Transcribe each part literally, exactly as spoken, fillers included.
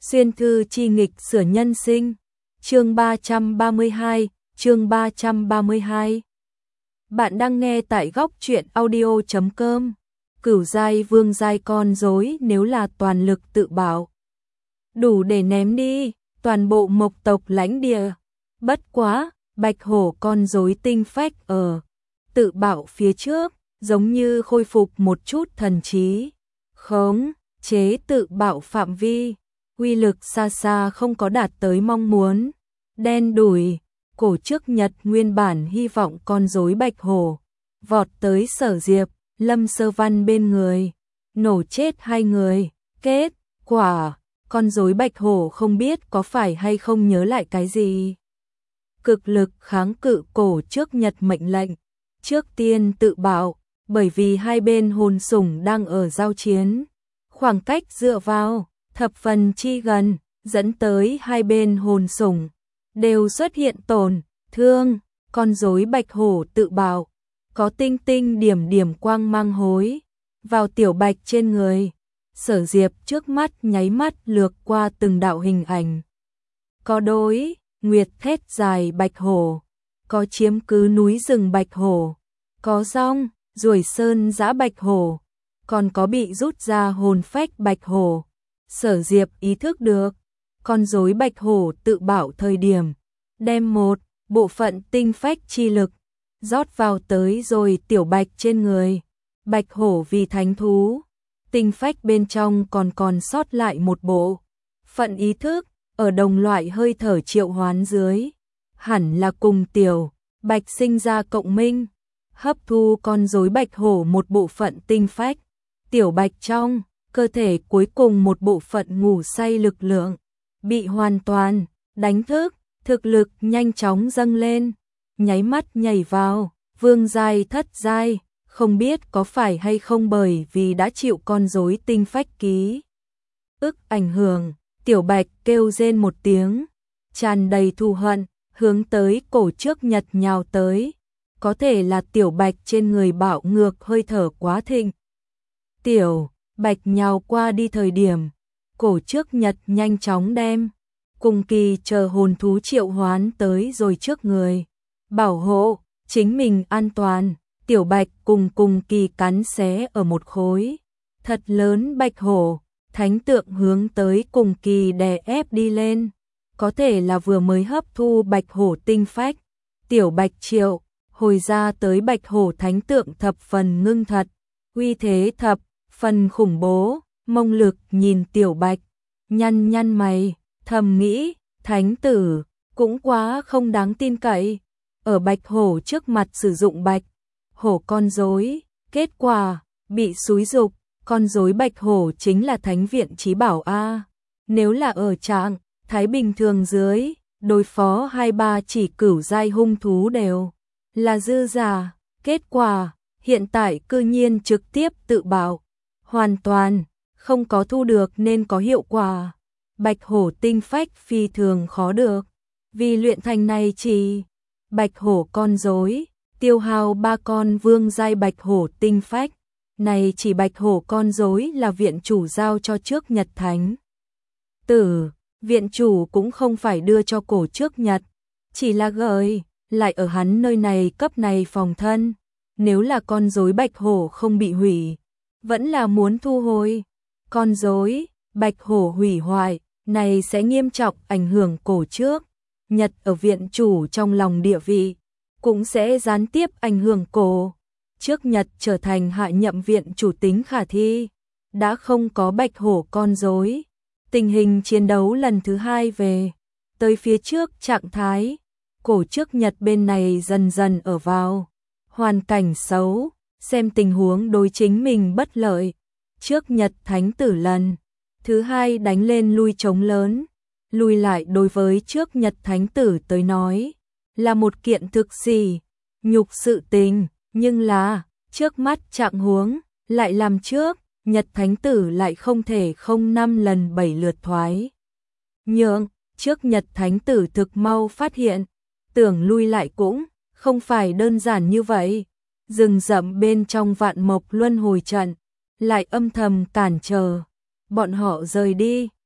Xuyên thư chi nghịch sửa nhân sinh. Chương ba trăm ba mươi hai, chương ba trăm ba mươi hai. Bạn đang nghe tại góc truyện audio chấm com. Cửu giai vương giai con rối nếu là toàn lực tự bảo, đủ để ném đi toàn bộ mộc tộc lãnh địa. Bất quá, bạch hổ con rối tinh phách ở tự bảo phía trước, giống như khôi phục một chút thần trí. Khống chế tự bảo phạm vi, uy lực xa xa không có đạt tới mong muốn. Đen đủi, cổ trước Nhật nguyên bản hy vọng con rối bạch hổ vọt tới Sở Diệp, Lâm Sơ Văn bên người, nổ chết hai người. Kết quả, con rối bạch hổ không biết có phải hay không nhớ lại cái gì, cực lực kháng cự cổ trước Nhật mệnh lệnh, trước tiên tự bảo. Bởi vì hai bên hồn sủng đang ở giao chiến, khoảng cách dựa vào thập phần chi gần, dẫn tới hai bên hồn sủng đều xuất hiện tổn thương. Con rối bạch hổ tự bảo có tinh tinh điểm điểm quang mang hối vào tiểu bạch trên người. Sở Diệp trước mắt nháy mắt lược qua từng đạo hình ảnh, có đối nguyệt thét dài bạch hổ, có chiếm cứ núi rừng bạch hổ, có rong ruồi sơn dã bạch hổ, còn có bị rút ra hồn phách bạch hổ. Sở Diệp ý thức được, con rối bạch hổ tự bảo thời điểm đem một bộ phận tinh phách chi lực rót vào tới rồi tiểu bạch trên người. Bạch hổ vì thánh thú, tinh phách bên trong còn còn sót lại một bộ phận ý thức, ở đồng loại hơi thở triệu hoán dưới, hẳn là cùng tiểu bạch sinh ra cộng minh, hấp thu con rối bạch hổ một bộ phận tinh phách. Tiểu bạch trong cơ thể cuối cùng một bộ phận ngủ say lực lượng bị hoàn toàn đánh thức, thực lực nhanh chóng dâng lên, nháy mắt nhảy vào vương giai thất giai. Không biết có phải hay không bởi vì đã chịu con rối tinh phách ký ức ảnh hưởng, tiểu bạch kêu rên một tiếng, tràn đầy thù hận, hướng tới cổ trước Nhật nhào tới. Có thể là tiểu bạch trên người bạo ngược hơi thở quá thịnh. Tiểu bạch nhào qua đi thời điểm, cổ trước Nhật nhanh chóng đem cùng kỳ chờ hồn thú triệu hoán tới rồi trước người, bảo hộ chính mình an toàn. Tiểu bạch cùng cùng kỳ cắn xé ở một khối thật lớn bạch hổ, thánh tượng hướng tới cùng kỳ đè ép đi lên. Có thể là vừa mới hấp thu bạch hổ tinh phách, tiểu bạch triệu hồi ra tới bạch hổ thánh tượng thập phần ngưng thật, uy thế thập phần khủng bố. Mông Lực nhìn tiểu bạch, nhăn nhăn mày, thầm nghĩ, thánh tử cũng quá không đáng tin cậy, ở bạch hổ trước mặt sử dụng bạch hổ con rối, kết quả bị xúi dục. Con rối bạch hổ chính là thánh viện chí bảo a. Nếu là ở trạng thái bình thường dưới, đối phó hai ba chỉ cửu giai hung thú đều là dư giả. Kết quả hiện tại cư nhiên trực tiếp tự bảo, hoàn toàn không có thu được nên có hiệu quả. Bạch hổ tinh phách phi thường khó được, vì luyện thành này chỉ bạch hổ con rối tiêu hao ba con vương giai bạch hổ tinh phách. Này chỉ bạch hổ con rối là viện chủ giao cho trước Nhật thánh tử, viện chủ cũng không phải đưa cho cổ trước Nhật, chỉ là gợi lại ở hắn nơi này cấp này phòng thân. Nếu là con rối bạch hổ không bị hủy, vẫn là muốn thu hồi. Con rối bạch hổ hủy hoại này sẽ nghiêm trọng ảnh hưởng cổ trước Nhật ở viện chủ trong lòng địa vị, cũng sẽ gián tiếp ảnh hưởng cổ trước Nhật trở thành hạ nhậm viện chủ tính khả thi. Đã không có bạch hổ con rối, tình hình chiến đấu lần thứ hai về tới phía trước trạng thái, cổ trước Nhật bên này dần dần ở vào hoàn cảnh xấu, xem tình huống đối chính mình bất lợi. Trước Nhật thánh tử lần thứ hai đánh lên lui chống lớn, lùi lại đối với trước Nhật thánh tử tới nói là một kiện thực sỉ nhục sự tình, nhưng là trước mắt trạng huống lại làm trước Nhật thánh tử lại không thể không năm lần bảy lượt thoái nhượng. Trước Nhật thánh tử thực mau phát hiện, tưởng lui lại cũng không phải đơn giản như vậy. Rừng rậm bên trong vạn mộc luân hồi trận lại âm thầm cản trở bọn họ rời đi.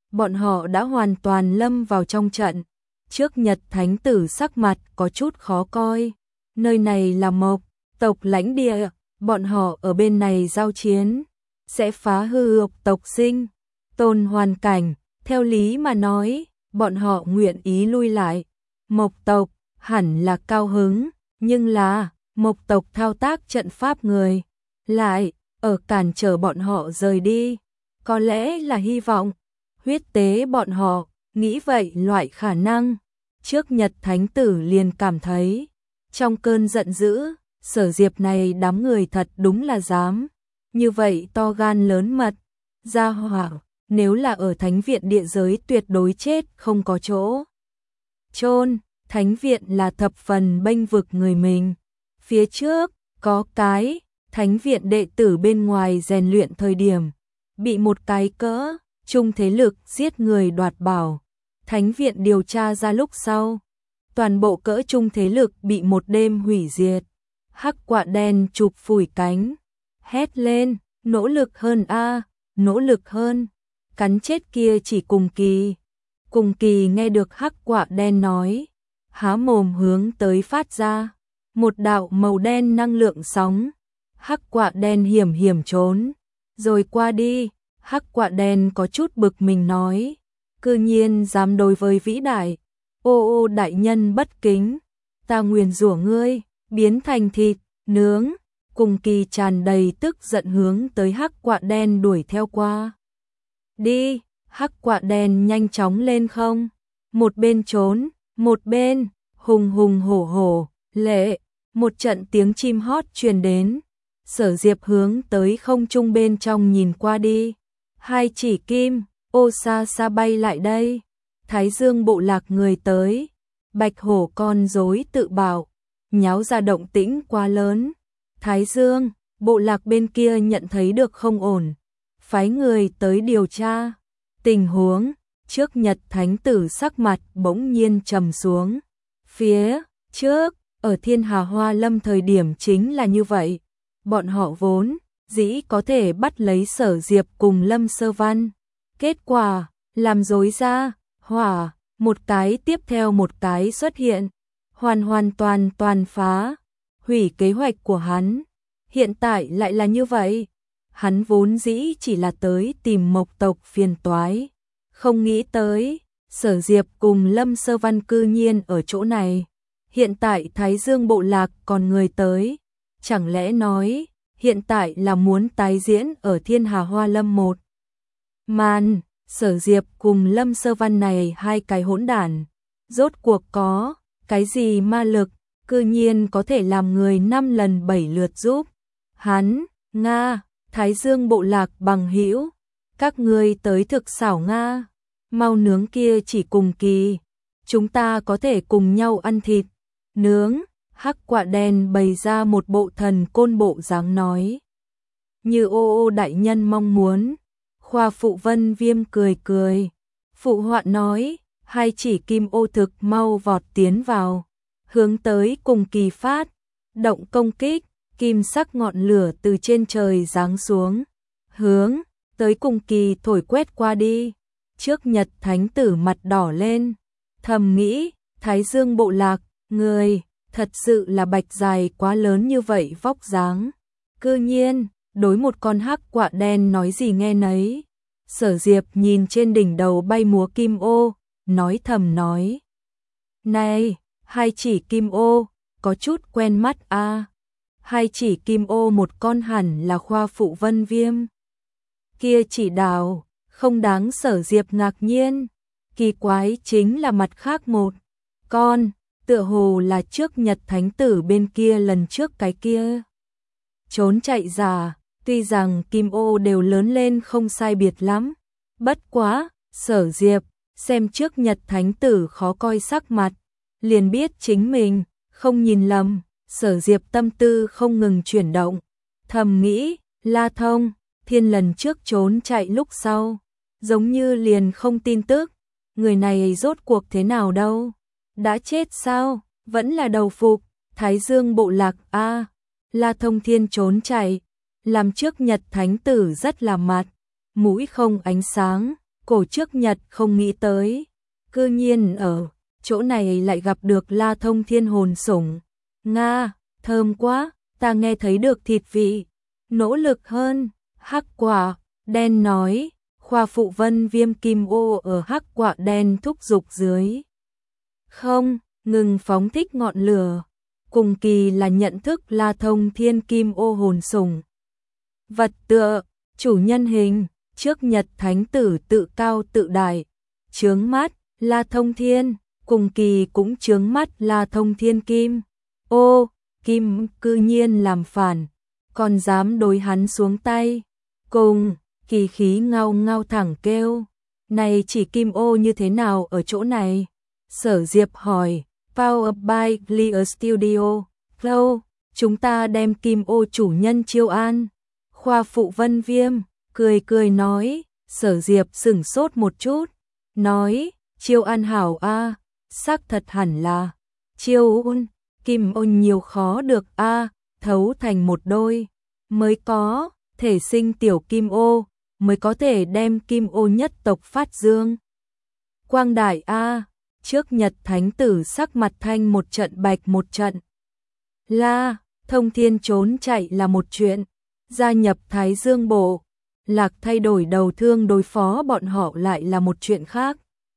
bọn họ đã hoàn toàn lâm vào trong trận. Trước Nhật Thánh Tử sắc mặt có chút khó coi. Nơi này là Mộc tộc lãnh địa, bọn họ ở bên này giao chiến, sẽ phá hư Mộc tộc sinh tồn hoàn cảnh. Theo lý mà nói, bọn họ nguyện ý lui lại. Mộc tộc hẳn là cao hứng, nhưng là Mộc tộc thao tác trận pháp người lại ở cản trở bọn họ rời đi. Có lẽ là hy vọng huyết tế bọn họ, nghĩ vậy loại khả năng. Trước Nhật Thánh Tử liền cảm thấy, trong cơn giận dữ, Sở Diệp này đám người thật đúng là dám. Như vậy to gan lớn mật, ra hỏa, nếu là ở Thánh Viện địa giới tuyệt đối chết không có chỗ chôn. Thánh Viện là thập phần bênh vực người mình. Phía trước, có cái, Thánh Viện đệ tử bên ngoài rèn luyện thời điểm, bị một cái cỡ, chung thế lực giết người đoạt bảo. Thánh Viện điều tra ra lúc sau, toàn bộ cỡ chung thế lực bị một đêm hủy diệt. Hắc quạ đen chụp phủi cánh, hét lên, nỗ lực hơn a, nỗ lực hơn, cắn chết kia chỉ Cùng Kỳ. Cùng Kỳ nghe được hắc quạ đen nói, há mồm hướng tới phát ra một đạo màu đen năng lượng sóng. Hắc quạ đen hiểm hiểm trốn, rồi qua đi. Hắc quạ đen có chút bực mình nói, cư nhiên dám đối với vĩ đại ô ô đại nhân bất kính, ta nguyền rủa ngươi biến thành thịt nướng. Cùng Kỳ tràn đầy tức giận hướng tới hắc quạ đen đuổi theo qua đi. Hắc quạ đen nhanh chóng lên không, một bên trốn, một bên hùng hùng hổ hổ lệ. Một trận tiếng chim hót truyền đến, Sở Diệp hướng tới không trung bên trong nhìn qua đi. Hai chỉ kim ô xa xa bay lại đây. Thái Dương bộ lạc người tới. Bạch hổ con rối tự bảo, nháo ra động tĩnh quá lớn. Thái Dương bộ lạc bên kia nhận thấy được không ổn, phái người tới điều tra tình huống. Trước Nhật Thánh Tử sắc mặt bỗng nhiên trầm xuống. Phía trước, ở Thiên Hà Hoa Lâm thời điểm chính là như vậy. Bọn họ vốn dĩ có thể bắt lấy Sở Diệp cùng Lâm Sơ Văn. Kết quả, làm dối ra, hỏa, một cái tiếp theo một cái xuất hiện. Hoàn hoàn toàn toàn phá, hủy kế hoạch của hắn. Hiện tại lại là như vậy. Hắn vốn dĩ chỉ là tới tìm Mộc tộc phiền toái. Không nghĩ tới, Sở Diệp cùng Lâm Sơ Văn cư nhiên ở chỗ này. Hiện tại Thái Dương bộ lạc còn người tới. Chẳng lẽ nói, hiện tại là muốn tái diễn ở Thiên Hà Hoa Lâm một màn. Sở Diệp cùng Lâm Sơ Văn này hai cái hỗn đản, rốt cuộc có cái gì ma lực, cư nhiên có thể làm người năm lần bảy lượt giúp hắn. Nga, Thái Dương bộ lạc bằng hữu, các ngươi tới thực xảo Nga, mau nướng kia chỉ Cùng Kỳ, chúng ta có thể cùng nhau ăn thịt nướng. Hắc quạ đen bày ra một bộ thần côn bộ dáng nói, như ô ô đại nhân mong muốn. Khoa Phụ Vân Viêm cười cười, phụ họa nói, hai chỉ kim ô thực mau vọt tiến vào, hướng tới Cùng Kỳ phát động công kích. Kim sắc ngọn lửa từ trên trời giáng xuống, hướng tới Cùng Kỳ thổi quét qua đi. Trước Nhật Thánh Tử mặt đỏ lên, thầm nghĩ, Thái Dương bộ lạc, người thật sự là bạch dài quá lớn như vậy vóc dáng. Cư nhiên, đối một con hắc quạ đen nói gì nghe nấy. Sở Diệp nhìn trên đỉnh đầu bay múa kim ô, nói thầm nói, này, hai chỉ kim ô, có chút quen mắt a. À. Hai chỉ kim ô một con hẳn là Khoa Phụ Vân Viêm. Kia chỉ đào, không đáng Sở Diệp ngạc nhiên. Kỳ quái chính là mặt khác một con, tựa hồ là trước Nhật Thánh Tử bên kia lần trước cái kia. Trốn chạy giả, tuy rằng kim ô đều lớn lên không sai biệt lắm. Bất quá, Sở Diệp, xem trước Nhật Thánh Tử khó coi sắc mặt, liền biết chính mình, không nhìn lầm. Sở Diệp tâm tư không ngừng chuyển động, thầm nghĩ, La Thông, Thiên lần trước trốn chạy lúc sau, giống như liền không tin tức, người này rốt cuộc thế nào đâu, đã chết sao, vẫn là đầu phục, Thái Dương bộ lạc a. À, La Thông Thiên trốn chạy, làm trước Nhật Thánh Tử rất là mặt, mũi không ánh sáng, Cổ Trước Nhật không nghĩ tới, cư nhiên ở chỗ này lại gặp được La Thông Thiên hồn sủng. Nga, thơm quá, ta nghe thấy được thịt vị. Nỗ lực hơn, Hắc Quả Đen nói, khoa phụ Vân Viêm kim ô ở Hắc Quả Đen thúc giục dưới. Không, ngừng phóng thích ngọn lửa. Cùng kỳ là nhận thức La Thông Thiên kim ô hồn sủng. Vật tựa, chủ nhân hình, Trước Nhật Thánh Tử tự cao tự đại, chướng mắt, La Thông Thiên, cùng kỳ cũng chướng mắt La Thông Thiên kim. Ô, kim cư nhiên làm phản, còn dám đối hắn xuống tay. Cùng, kỳ khí ngao ngao thẳng kêu, này chỉ kim ô như thế nào ở chỗ này? Sở Diệp hỏi, Power by Clear Studio, Flow, chúng ta đem kim ô chủ nhân chiêu an. Khoa phụ Vân Viêm, cười cười nói, Sở Diệp sửng sốt một chút, nói, chiêu an hảo a, xác thật hẳn là, chiêu un, kim ô nhiều khó được a, thấu thành một đôi, mới có, thể sinh tiểu kim ô, mới có thể đem kim ô nhất tộc phát dương. Quang đại a, Trước Nhật Thánh Tử sắc mặt thanh một trận bạch một trận. La, Thông Thiên trốn chạy là một chuyện, gia nhập Thái Dương Bộ, Lạc thay đổi đầu thương đối phó bọn họ lại là một chuyện khác.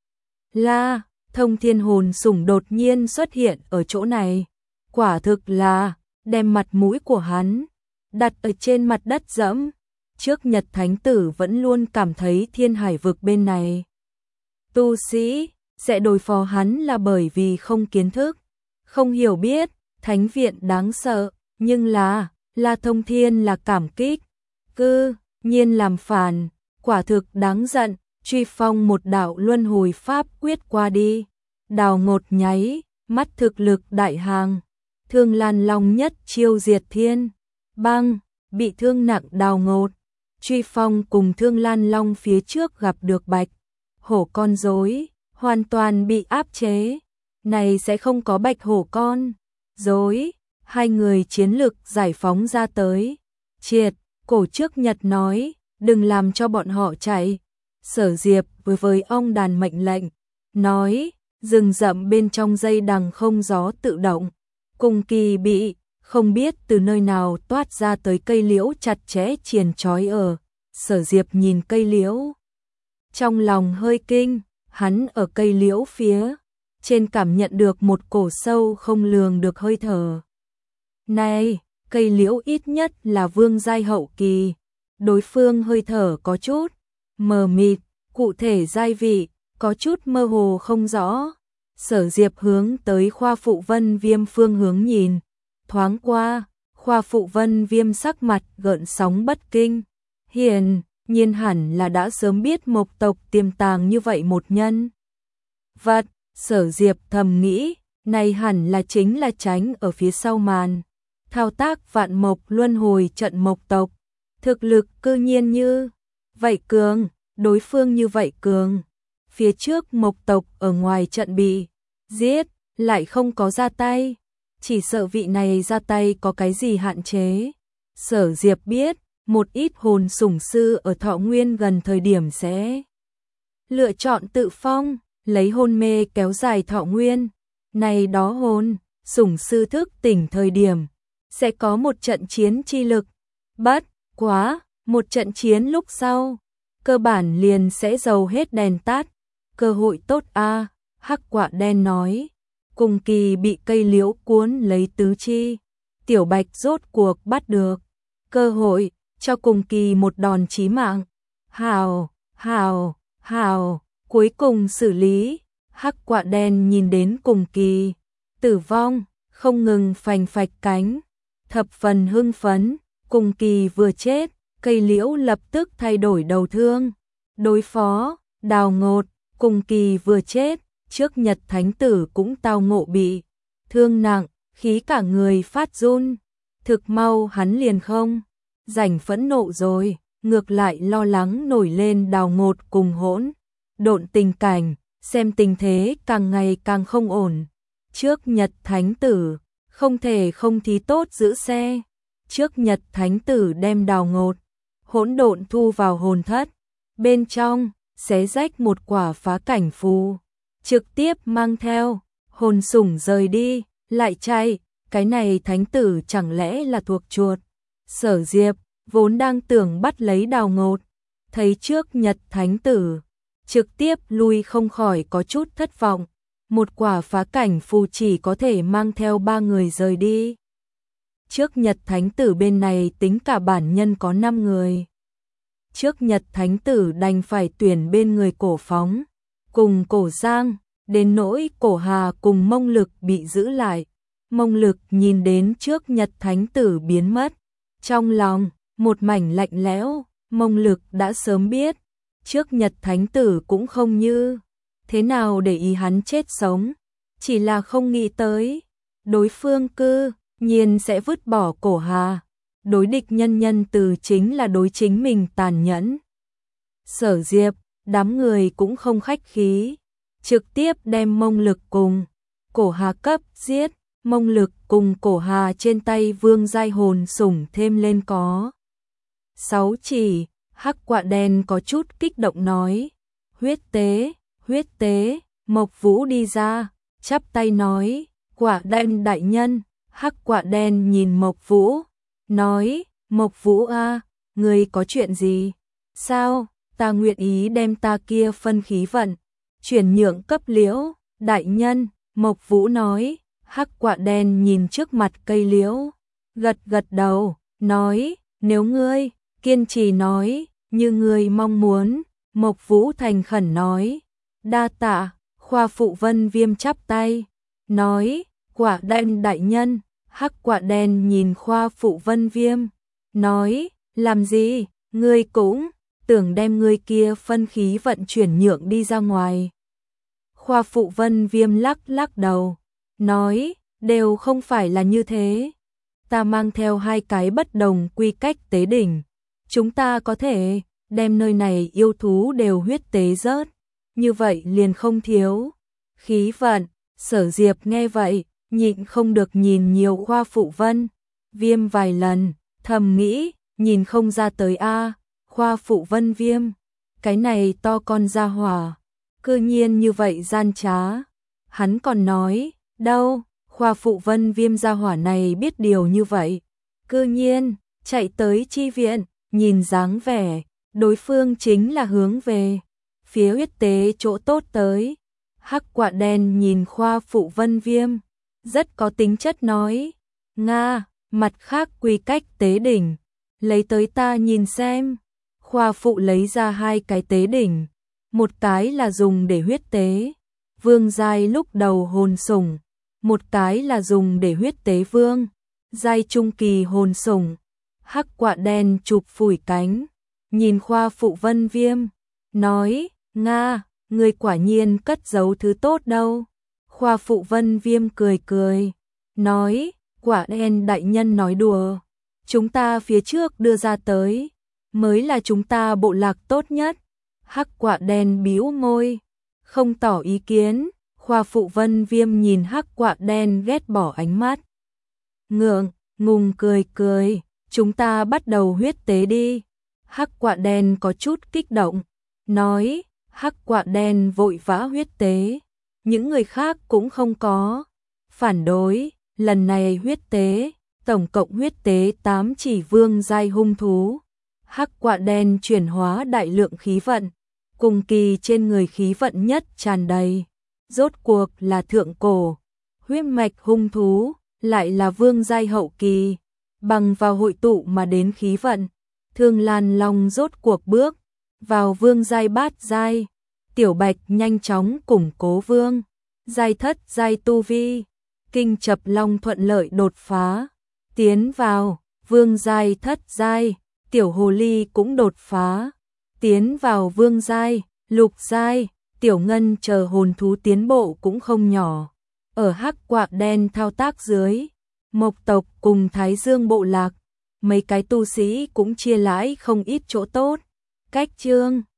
La, Thông Thiên hồn sủng đột nhiên xuất hiện ở chỗ này, quả thực là đem mặt mũi của hắn đặt ở trên mặt đất dẫm. Trước Nhật Thánh Tử vẫn luôn cảm thấy Thiên Hải vực bên này tu sĩ sẽ đối phó hắn là bởi vì không kiến thức, không hiểu biết, thánh viện đáng sợ, nhưng là, La Thông Thiên là cảm kích, cư nhiên làm phản, quả thực đáng giận, truy phong một đạo luân hồi pháp quyết qua đi, đào ngột nháy, mắt thực lực đại hàng, Thương Lan Long nhất chiêu diệt thiên, băng, bị thương nặng đào ngột, truy phong cùng Thương Lan Long phía trước gặp được bạch, hổ con rối, hoàn toàn bị áp chế, này sẽ không có bạch hổ con, rối, hai người chiến lực giải phóng ra tới, triệt, Cổ Trước Nhật nói, đừng làm cho bọn họ chạy, Sở Diệp với với ông đàn mệnh lệnh, nói, rừng rậm bên trong dây đằng không gió tự động, cùng kỳ bị, không biết từ nơi nào toát ra tới cây liễu chặt chẽ triền trói ở, Sở Diệp nhìn cây liễu, trong lòng hơi kinh, hắn ở cây liễu phía trên cảm nhận được một cổ sâu không lường được hơi thở. Này, cây liễu ít nhất là vương giai hậu kỳ, đối phương hơi thở có chút mờ mịt, cụ thể giai vị có chút mơ hồ không rõ. Sở Diệp hướng tới khoa phụ Vân Viêm phương hướng nhìn, thoáng qua, khoa phụ Vân Viêm sắc mặt gợn sóng bất kinh, hiển nhiên hẳn là đã sớm biết mộc tộc tiềm tàng như vậy một nhân vật. Sở Diệp thầm nghĩ, này hẳn là chính là tránh ở phía sau màn thao tác vạn mộc luân hồi trận mộc tộc, thực lực cư nhiên như vậy cường, đối phương như vậy cường, phía trước mộc tộc ở ngoài trận bị giết, lại không có ra tay, chỉ sợ vị này ra tay có cái gì hạn chế. Sở Diệp biết, một ít hồn sủng sư ở thọ nguyên gần thời điểm sẽ lựa chọn tự phong, lấy hôn mê kéo dài thọ nguyên, này đó hồn sủng sư thức tỉnh thời điểm sẽ có một trận chiến chi lực, bất quá, một trận chiến lúc sau, cơ bản liền sẽ dầu hết đèn tắt, cơ hội tốt a. Hắc Quả Đen nói, cùng kỳ bị cây liễu cuốn lấy tứ chi, Tiểu Bạch rốt cuộc bắt được cơ hội, cho cùng kỳ một đòn chí mạng. Hào, hào, hào, cuối cùng xử lý. Hắc Quả Đen nhìn đến cùng kỳ tử vong, không ngừng phành phạch cánh, thập phần hưng phấn. Cùng kỳ vừa chết, cây liễu lập tức thay đổi đầu thương, đối phó, đào ngột. Cùng kỳ vừa chết, Trước Nhật Thánh Tử cũng tao ngộ bị thương nặng, khí cả người phát run. Thực mau hắn liền không rảnh phẫn nộ rồi, ngược lại lo lắng nổi lên đào ngột cùng hỗn độn tình cảnh, xem tình thế càng ngày càng không ổn. Trước Nhật Thánh Tử không thể không thí tốt giữ xe. Trước Nhật Thánh Tử đem đào ngột hỗn độn thu vào hồn thất bên trong, xé rách một quả phá cảnh phù, trực tiếp mang theo, hồn sủng rời đi, lại chạy, cái này thánh tử chẳng lẽ là thuộc chuột. Sở Diệp vốn đang tưởng bắt lấy Đào Ngột, thấy trước Nhật thánh tử, trực tiếp lui không khỏi có chút thất vọng, một quả phá cảnh phù chỉ có thể mang theo ba người rời đi. Trước Nhật thánh tử bên này tính cả bản nhân có năm người. Trước Nhật thánh tử đành phải tuyển bên người Cổ Phóng, cùng Cổ Giang, đến nỗi Cổ Hà cùng Mông Lực bị giữ lại. Mông Lực nhìn đến trước Nhật thánh tử biến mất, trong lòng một mảnh lạnh lẽo. Mông Lực đã sớm biết, trước Nhật thánh tử cũng không như thế nào để ý hắn chết sống, chỉ là không nghĩ tới đối phương cư nhiên sẽ vứt bỏ Cổ Hà. Đối địch nhân nhân từ chính là đối chính mình tàn nhẫn. Sở Diệp, đám người cũng không khách khí, trực tiếp đem Mông Lực cùng Cổ Hà cấp giết. Mông Lực cùng Cổ Hà trên tay vương giai hồn sủng thêm lên có sáu chỉ. Hắc Quạ Đen có chút kích động nói, huyết tế, huyết tế. Mộc Vũ đi ra, chắp tay nói, Quạ Đen đại nhân. Hắc Quạ Đen nhìn Mộc Vũ, nói, Mộc Vũ a, ngươi có chuyện gì? Sao? Ta nguyện ý đem ta kia phân khí vận chuyển nhượng cấp Liễu đại nhân. Mộc Vũ nói. Hắc Quạ Đen nhìn trước mặt cây liễu, gật gật đầu, nói, nếu ngươi kiên trì nói, như ngươi mong muốn. Mộc Vũ thành khẩn nói, đa tạ. Khoa Phụ Vân Viêm chắp tay, nói, Quạ Đen đại nhân. Hắc Quạ Đen nhìn Khoa Phụ Vân Viêm, nói, làm gì, ngươi cũng tưởng đem ngươi kia phân khí vận chuyển nhượng đi ra ngoài. Khoa Phụ Vân Viêm lắc lắc đầu, nói, đều không phải là như thế. Ta mang theo hai cái bất đồng quy cách tế đỉnh, chúng ta có thể đem nơi này yêu thú đều huyết tế rớt, như vậy liền không thiếu khí vận. Sở Diệp nghe vậy, nhịn không được nhìn nhiều Khoa Phụ Vân Viêm vài lần, thầm nghĩ, nhìn không ra tới a, Khoa Phụ Vân Viêm, cái này to con gia hỏa, cư nhiên như vậy gian trá. Hắn còn nói, đâu, Khoa Phụ Vân Viêm gia hỏa này biết điều như vậy, cư nhiên chạy tới chi viện. Nhìn dáng vẻ, đối phương chính là hướng về phía huyết tế chỗ tốt tới. Hắc Quạ Đen nhìn Khoa Phụ Vân Viêm, rất có tính chất nói, Nga, mặt khác quy cách tế đỉnh, lấy tới ta nhìn xem. Khoa Phụ lấy ra hai cái tế đỉnh, một cái là dùng để huyết tế vương giai lúc đầu hồn sủng, một cái là dùng để huyết tế vương giai trung kỳ hồn sủng. Hắc Quạ Đen chụp phủi cánh, nhìn Khoa Phụ Vân Viêm, nói, Nga, người quả nhiên cất giấu thứ tốt đâu. Khoa Phụ Vân Viêm cười cười, nói, Quạ Đen đại nhân nói đùa, chúng ta phía trước đưa ra tới, mới là chúng ta bộ lạc tốt nhất. Hắc Quạ Đen bĩu môi, không tỏ ý kiến. Khoa Phụ Vân Viêm nhìn Hắc Quạ Đen ghét bỏ ánh mắt, ngượng ngùng cười cười, chúng ta bắt đầu huyết tế đi. Hắc Quạ Đen có chút kích động, nói, Hắc Quạ Đen vội vã huyết tế, những người khác cũng không có phản đối. Lần này huyết tế, tổng cộng huyết tế tám chỉ vương giai hung thú. Hắc Quạ Đen chuyển hóa đại lượng khí vận, cùng kỳ trên người khí vận nhất tràn đầy. Rốt cuộc là thượng cổ huyết mạch hung thú, lại là vương giai hậu kỳ, bằng vào hội tụ mà đến khí vận. Thương Lan Long rốt cuộc bước vào vương giai bát giai. Tiểu Bạch nhanh chóng củng cố vương giai thất giai tu vi. Kinh Chập Long thuận lợi đột phá, tiến vào vương giai thất giai. Tiểu Hồ Ly cũng đột phá, tiến vào vương giai lục giai. Tiểu Ngân chờ hồn thú tiến bộ cũng không nhỏ. Ở Hắc Quạ Đen thao tác dưới, Mộc tộc cùng Thái Dương bộ lạc, mấy cái tu sĩ cũng chia lãi không ít chỗ tốt. Cách chương